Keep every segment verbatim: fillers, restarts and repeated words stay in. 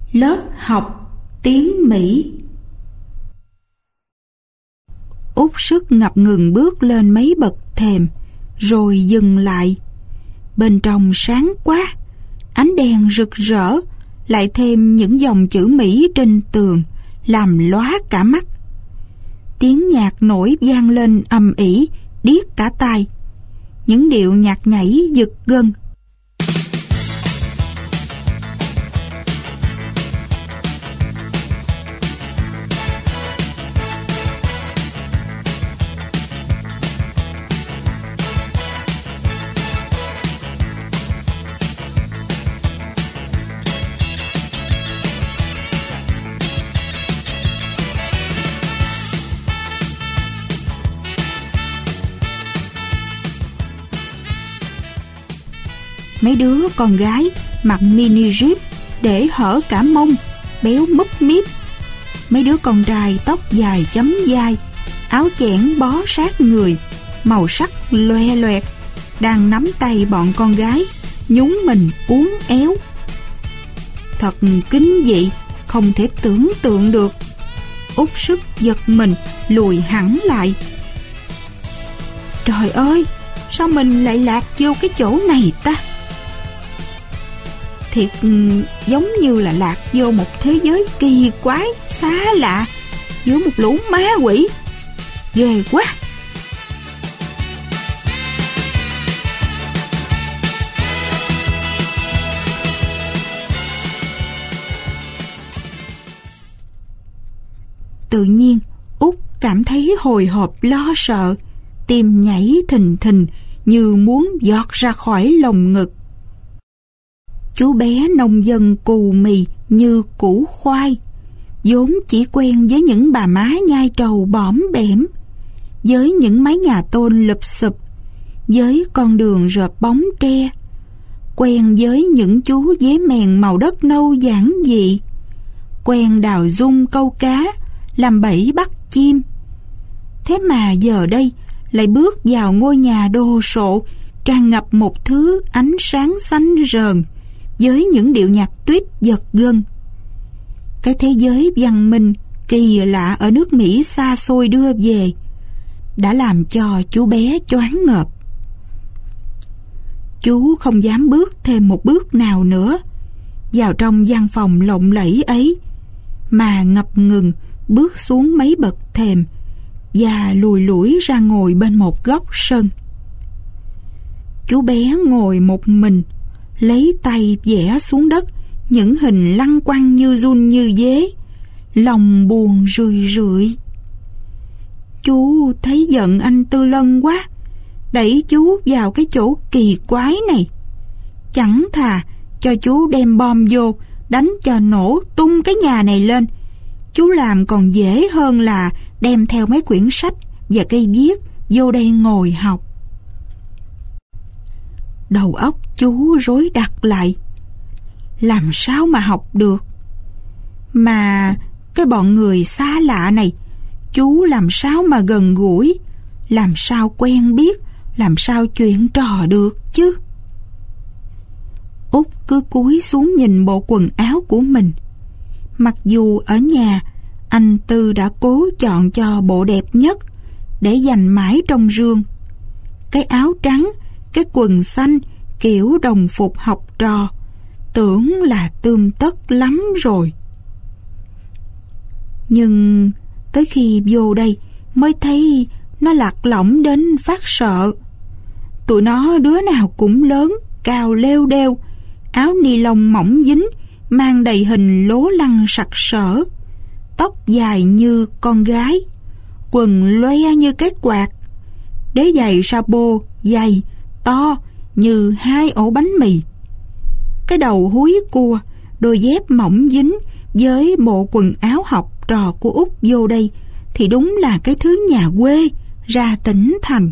Lớp học tiếng Mỹ. Út Sức ngập ngừng bước lên mấy bậc thềm, rồi dừng lại. Bên trong sáng quá, ánh đèn rực rỡ, lại thêm những dòng chữ Mỹ trên tường, làm lóa cả mắt. Tiếng nhạc nổi vang lên ầm ĩ, điếc cả tai. Những điệu nhạc nhảy giật gân. Mấy đứa con gái mặc mini jeep để hở cả mông, béo múp míp. Mấy đứa con trai tóc dài chấm vai, áo chẽn bó sát người, màu sắc loe loẹt, đang nắm tay bọn con gái, nhún mình uốn éo. Thật kinh dị, không thể tưởng tượng được. Út Sức giật mình lùi hẳn lại. Trời ơi, sao mình lại lạc vô cái chỗ này ta? Thiệt giống như là lạc vô một thế giới kỳ quái, xa lạ, giữa một lũ ma quỷ. Ghê quá! Tự nhiên, Út cảm thấy hồi hộp lo sợ, tim nhảy thình thình như muốn giọt ra khỏi lồng ngực. Chú bé nông dân cù mì như củ khoai, vốn chỉ quen với những bà má nhai trầu bõm bẻm, với những mái nhà tôn lụp xụp, với con đường rợp bóng tre, quen với những chú dế mèn màu đất nâu giản dị, quen đào dung câu cá, làm bẫy bắt chim. Thế mà giờ đây lại bước vào ngôi nhà đồ sộ, tràn ngập một thứ ánh sáng xanh rờn, với những điệu nhạc tuyết giật gân. Cái thế giới văn minh kỳ lạ ở nước Mỹ xa xôi đưa về đã làm cho chú bé choáng ngợp. Chú không dám bước thêm một bước nào nữa vào trong gian phòng lộng lẫy ấy, mà ngập ngừng bước xuống mấy bậc thềm và lùi lủi ra ngồi bên một góc sân. Chú bé ngồi một mình, lấy tay vẽ xuống đất những hình lăng quăng như giun như dế, lòng buồn rười rượi. Chú thấy giận anh Tư Lân quá, đẩy chú vào cái chỗ kỳ quái này. Chẳng thà cho chú đem bom vô, đánh cho nổ tung cái nhà này lên. Chú làm còn dễ hơn là đem theo mấy quyển sách và cây viết vô đây ngồi học. Đầu óc chú rối đặt lại. Làm sao mà học được? Mà cái bọn người xa lạ này, chú làm sao mà gần gũi, làm sao quen biết, làm sao chuyện trò được chứ? Út cứ cúi xuống nhìn bộ quần áo của mình. Mặc dù ở nhà anh Tư đã cố chọn cho bộ đẹp nhất để dành mãi trong rương. Cái áo trắng, cái quần xanh kiểu đồng phục học trò, tưởng là tươm tất lắm rồi. Nhưng tới khi vô đây mới thấy nó lạc lõng đến phát sợ. Tụi nó đứa nào cũng lớn, cao lêu đêu, áo ni lông mỏng dính, mang đầy hình lố lăng sặc sỡ, tóc dài như con gái, quần loe như cái quạt, đế giày Sabo dày, to như hai ổ bánh mì. Cái đầu húi cua, đôi dép mỏng dính với bộ quần áo học trò của Út vô đây thì đúng là cái thứ nhà quê ra tỉnh thành.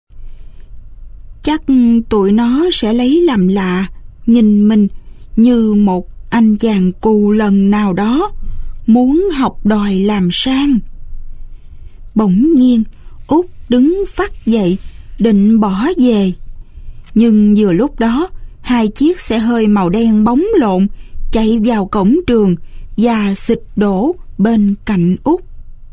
Chắc tụi nó sẽ lấy làm lạ nhìn mình như một anh chàng cù lần nào đó muốn học đòi làm sang. Bỗng nhiên Út đứng phắt dậy định bỏ về, nhưng vừa lúc đó hai chiếc xe hơi màu đen bóng lộn chạy vào cổng trường và xịt đổ bên cạnh Út.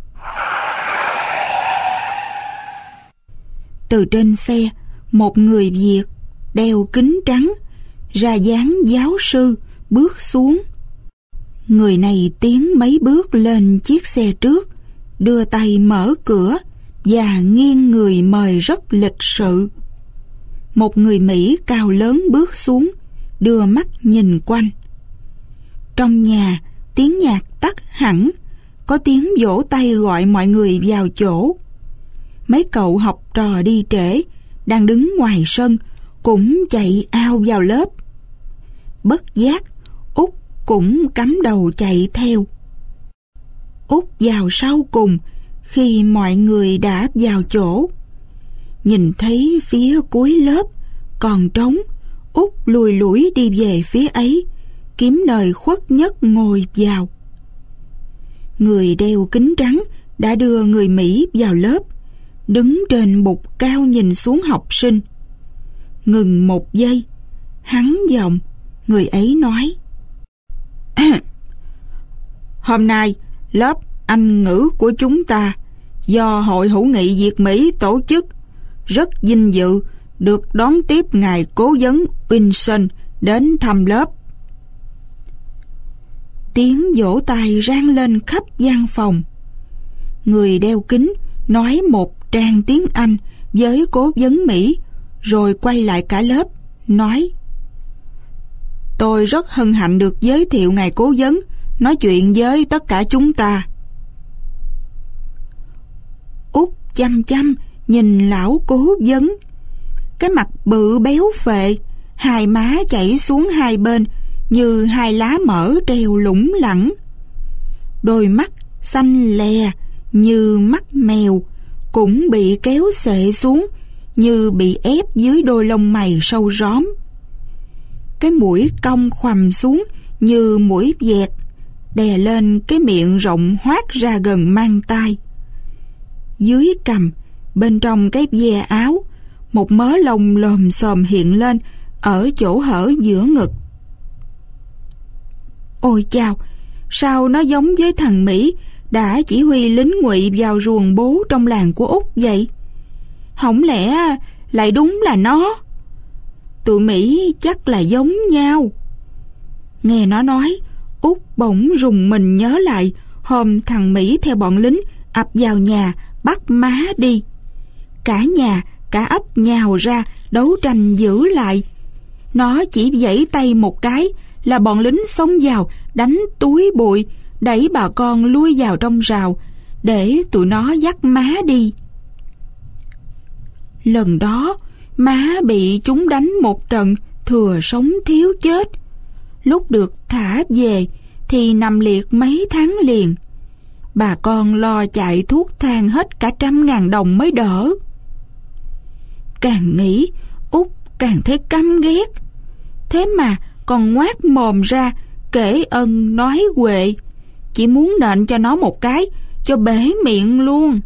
Từ trên xe, một người Việt đeo kính trắng, ra dáng giáo sư, bước xuống. Người này tiến mấy bước lên chiếc xe trước, đưa tay mở cửa và nghiêng người mời rất lịch sự. Một người Mỹ cao lớn bước xuống, đưa mắt nhìn quanh. Trong nhà, tiếng nhạc tắt hẳn, có tiếng vỗ tay gọi mọi người vào chỗ. Mấy cậu học trò đi trễ, đang đứng ngoài sân, cũng chạy ao vào lớp. Bất giác, Út cũng cắm đầu chạy theo. Út vào sau cùng, khi mọi người đã vào chỗ. Nhìn thấy phía cuối lớp còn trống, Út lùi lủi đi về phía ấy, kiếm nơi khuất nhất ngồi vào. Người đeo kính trắng đã đưa người Mỹ vào lớp, đứng trên bục cao nhìn xuống học sinh. Ngừng một giây, hắn giọng, người ấy nói: Hôm nay, lớp Anh ngữ của chúng ta do Hội hữu nghị Việt Mỹ tổ chức, rất vinh dự được đón tiếp ngài cố vấn Wilson đến thăm lớp. Tiếng vỗ tay rang lên khắp gian phòng. Người đeo kính nói một tràng tiếng Anh với cố vấn Mỹ, rồi quay lại cả lớp, nói: Tôi rất hân hạnh được giới thiệu ngài cố vấn nói chuyện với tất cả chúng ta. Út chăm chăm nhìn lão cố vấn. Cái mặt bự béo phệ, hai má chảy xuống hai bên như hai lá mỡ treo lủng lẳng. Đôi mắt xanh lè như mắt mèo, cũng bị kéo xệ xuống như bị ép dưới đôi lông mày sâu róm. Cái mũi cong khoằm xuống như mũi dẹt, đè lên cái miệng rộng hoác ra gần mang tai. Dưới cằm, bên trong cái ve áo, một mớ lông lồm xồm hiện lên ở chỗ hở giữa ngực. Ôi chao, sao nó giống với thằng Mỹ đã chỉ huy lính Ngụy vào ruồng bố trong làng của Út vậy? Không lẽ lại đúng là nó? Tụi Mỹ chắc là giống nhau. Nghe nó nói, Út bỗng rùng mình nhớ lại hôm thằng Mỹ theo bọn lính ập vào nhà bắt má đi. Cả nhà, cả ấp nhào ra đấu tranh giữ lại. Nó chỉ vẫy tay một cái là bọn lính xông vào đánh túi bụi, đẩy bà con lui vào trong rào để tụi nó dắt má đi. Lần đó má bị chúng đánh một trận thừa sống thiếu chết. Lúc được thả về thì nằm liệt mấy tháng liền. Bà con lo chạy thuốc thang hết cả trăm ngàn đồng mới đỡ. Càng nghĩ, Út càng thấy căm ghét. Thế mà còn ngoác mồm ra kể ân nói huệ, chỉ muốn nện cho nó một cái cho bể miệng luôn.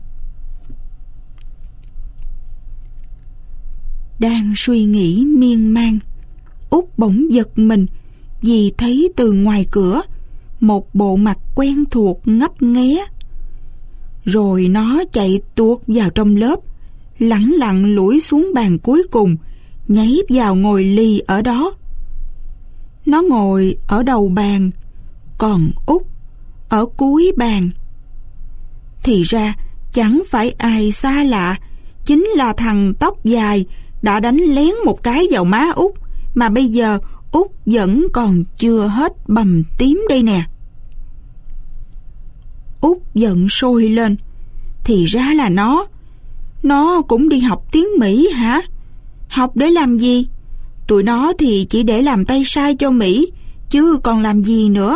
Đang suy nghĩ miên man, Út bỗng giật mình vì thấy từ ngoài cửa một bộ mặt quen thuộc ngấp nghé. Rồi nó chạy tuột vào trong lớp, lẳng lặng lủi xuống bàn cuối cùng, nhảy vào ngồi lì ở đó. Nó ngồi ở đầu bàn, còn Út ở cuối bàn. Thì ra chẳng phải ai xa lạ, chính là thằng tóc dài đã đánh lén một cái vào má Út, mà bây giờ Út vẫn còn chưa hết bầm tím đây nè. Út giận sôi lên. Thì ra là nó. Nó cũng đi học tiếng Mỹ hả? Học để làm gì? Tụi nó thì chỉ để làm tay sai cho Mỹ, chứ còn làm gì nữa.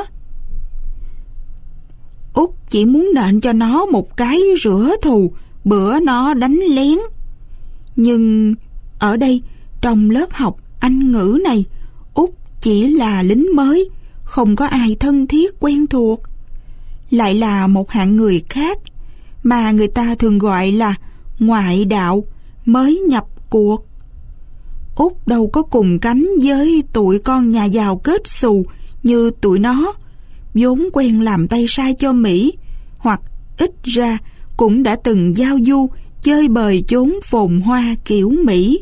Út chỉ muốn nện cho nó một cái rửa thù bữa nó đánh lén. Nhưng ở đây, trong lớp học Anh ngữ này, Út chỉ là lính mới, không có ai thân thiết quen thuộc. Lại là một hạng người khác mà người ta thường gọi là ngoại đạo, mới nhập cuộc. Út đâu có cùng cánh với tụi con nhà giàu kết xù như tụi nó, vốn quen làm tay sai cho Mỹ, hoặc ít ra cũng đã từng giao du chơi bời chốn phồn hoa kiểu Mỹ.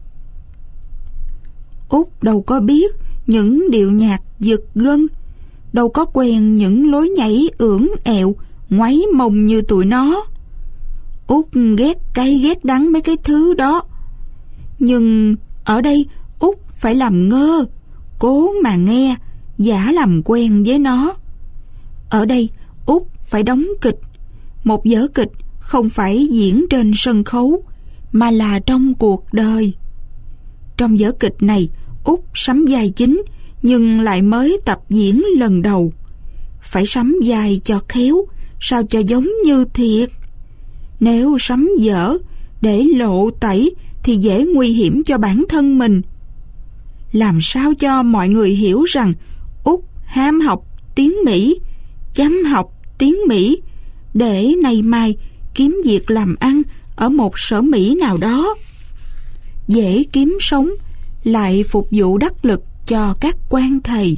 Út đâu có biết những điệu nhạc giật gân, đâu có quen những lối nhảy ưỡn ẹo, ngoáy mông như tụi nó. Út ghét cay ghét đắng mấy cái thứ đó. Nhưng ở đây Út phải làm ngơ, cố mà nghe, giả làm quen với nó. Ở đây Út phải đóng kịch, một vở kịch không phải diễn trên sân khấu, mà là trong cuộc đời. Trong vở kịch này, Út sắm vai chính, nhưng lại mới tập diễn lần đầu. Phải sắm vai cho khéo, sao cho giống như thiệt. Nếu sắm dở, để lộ tẩy thì dễ nguy hiểm cho bản thân mình. Làm sao cho mọi người hiểu rằng Út ham học tiếng Mỹ, chăm học tiếng Mỹ, để nay mai kiếm việc làm ăn ở một sở Mỹ nào đó, dễ kiếm sống, lại phục vụ đắc lực cho các quan thầy.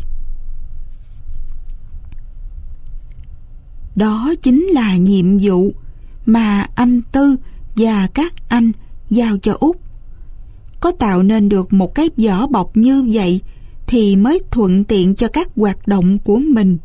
Đó chính là nhiệm vụ mà anh Tư và các anh giao cho Út. Có tạo nên được một cái vỏ bọc như vậy thì mới thuận tiện cho các hoạt động của mình.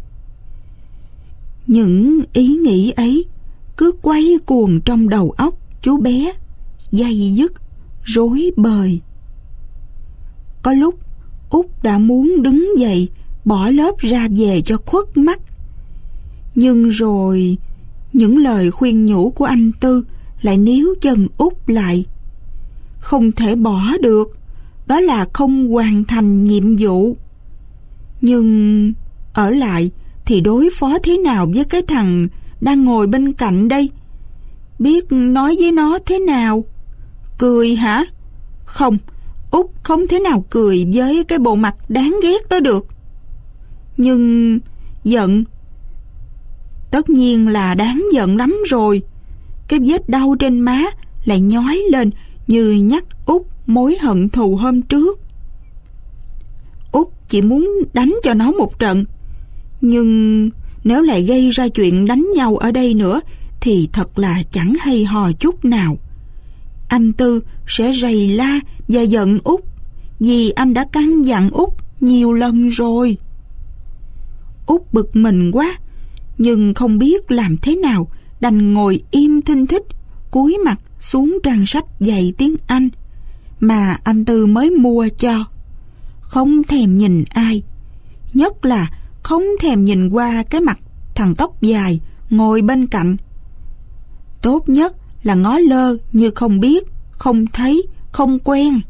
Những ý nghĩ ấy cứ quay cuồng trong đầu óc chú bé, day dứt, rối bời. Có lúc Út đã muốn đứng dậy bỏ lớp ra về cho khuất mắt. Nhưng rồi những lời khuyên nhủ của anh Tư lại níu chân Út lại. Không thể bỏ được, đó là không hoàn thành nhiệm vụ. Nhưng ở lại thì đối phó thế nào với cái thằng đang ngồi bên cạnh đây? Biết nói với nó thế nào? Cười hả? Không, Út không thể nào cười với cái bộ mặt đáng ghét đó được. Nhưng giận, tất nhiên là đáng giận lắm rồi. Cái vết đau trên má lại nhói lên như nhắc Út mối hận thù hôm trước. Út chỉ muốn đánh cho nó một trận, nhưng nếu lại gây ra chuyện đánh nhau ở đây nữa thì thật là chẳng hay hò chút nào. Anh Tư sẽ rầy la và giận Út, vì anh đã căn dặn Út nhiều lần rồi. Út bực mình quá, nhưng không biết làm thế nào, đành ngồi im thinh thích, cúi mặt xuống trang sách dạy tiếng Anh mà anh Tư mới mua cho. Không thèm nhìn ai, nhất là không thèm nhìn qua cái mặt thằng tóc dài ngồi bên cạnh. Tốt nhất là ngó lơ như không biết, không thấy, không quen.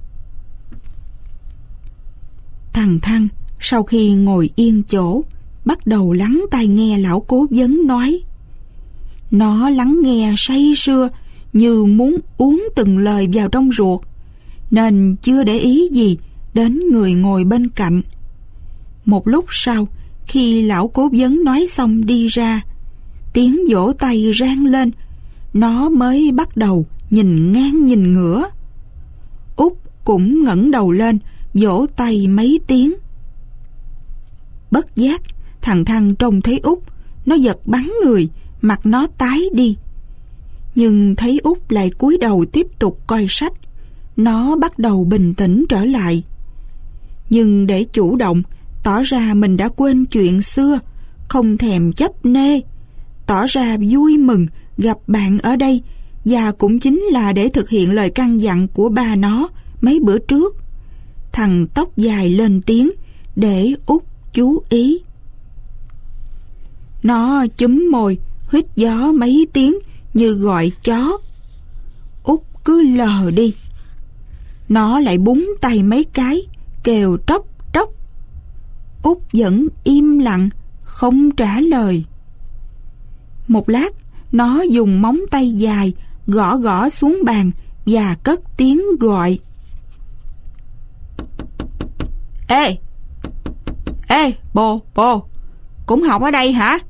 Thằng Thăng sau khi ngồi yên chỗ, bắt đầu lắng tai nghe lão cố vấn nói. Nó lắng nghe say sưa như muốn uống từng lời vào trong ruột, nên chưa để ý gì đến người ngồi bên cạnh. Một lúc sau, khi lão cố vấn nói xong đi ra, tiếng vỗ tay rang lên, nó mới bắt đầu nhìn ngang nhìn ngửa. Út cũng ngẩng đầu lên, vỗ tay mấy tiếng. Bất giác, thằng Thăng trông thấy Út, nó giật bắn người, mặt nó tái đi. Nhưng thấy Út lại cúi đầu tiếp tục coi sách, nó bắt đầu bình tĩnh trở lại. Nhưng để chủ động, tỏ ra mình đã quên chuyện xưa, không thèm chấp nê, tỏ ra vui mừng gặp bạn ở đây, và cũng chính là để thực hiện lời căn dặn của ba nó mấy bữa trước. Thằng tóc dài lên tiếng để Út chú ý. Nó chúm môi, huýt gió mấy tiếng như gọi chó. Út cứ lờ đi. Nó lại búng tay mấy cái, kêu tróc tróc. Út vẫn im lặng, không trả lời. Một lát, nó dùng móng tay dài gõ gõ xuống bàn và cất tiếng gọi. Ê! Ê, bồ, bồ, cũng học ở đây hả?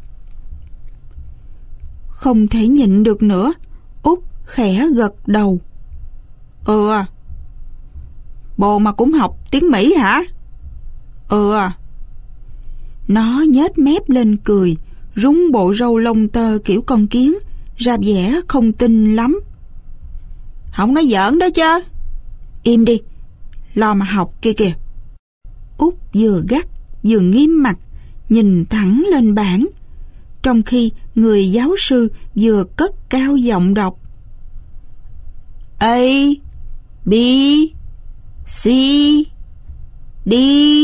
Không thể nhịn được nữa, Út khẽ gật đầu. Ừ à. Bồ mà cũng học tiếng Mỹ hả? Ừ à. Nó nhếch mép lên cười, rúng bộ râu lông tơ kiểu con kiến, ra vẻ không tin lắm. Không nói giỡn đó chứ. Im đi, lo mà học kia kìa. Út vừa gắt vừa nghiêm mặt, nhìn thẳng lên bảng, trong khi người giáo sư vừa cất cao giọng đọc A, B, C, D.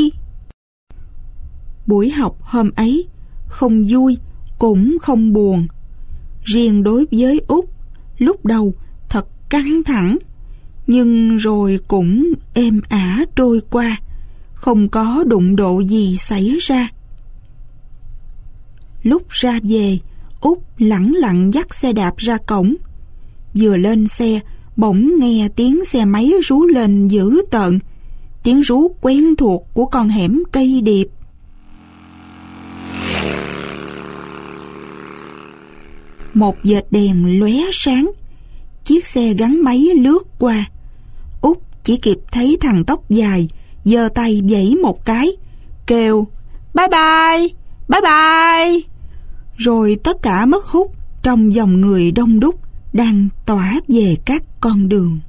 Buổi học hôm ấy không vui cũng không buồn. Riêng đối với Út, lúc đầu thật căng thẳng, nhưng rồi cũng êm ả trôi qua, không có đụng độ gì xảy ra. Lúc ra về, Út lẳng lặng dắt xe đạp ra cổng. Vừa lên xe, bỗng nghe tiếng xe máy rú lên dữ tợn, tiếng rú quen thuộc của con hẻm cây điệp. Một vệt đèn lóe sáng, chiếc xe gắn máy lướt qua. Út chỉ kịp thấy thằng tóc dài giơ tay vẫy một cái, kêu bye bye, bye bye. Rồi tất cả mất hút trong dòng người đông đúc đang tỏa về các con đường.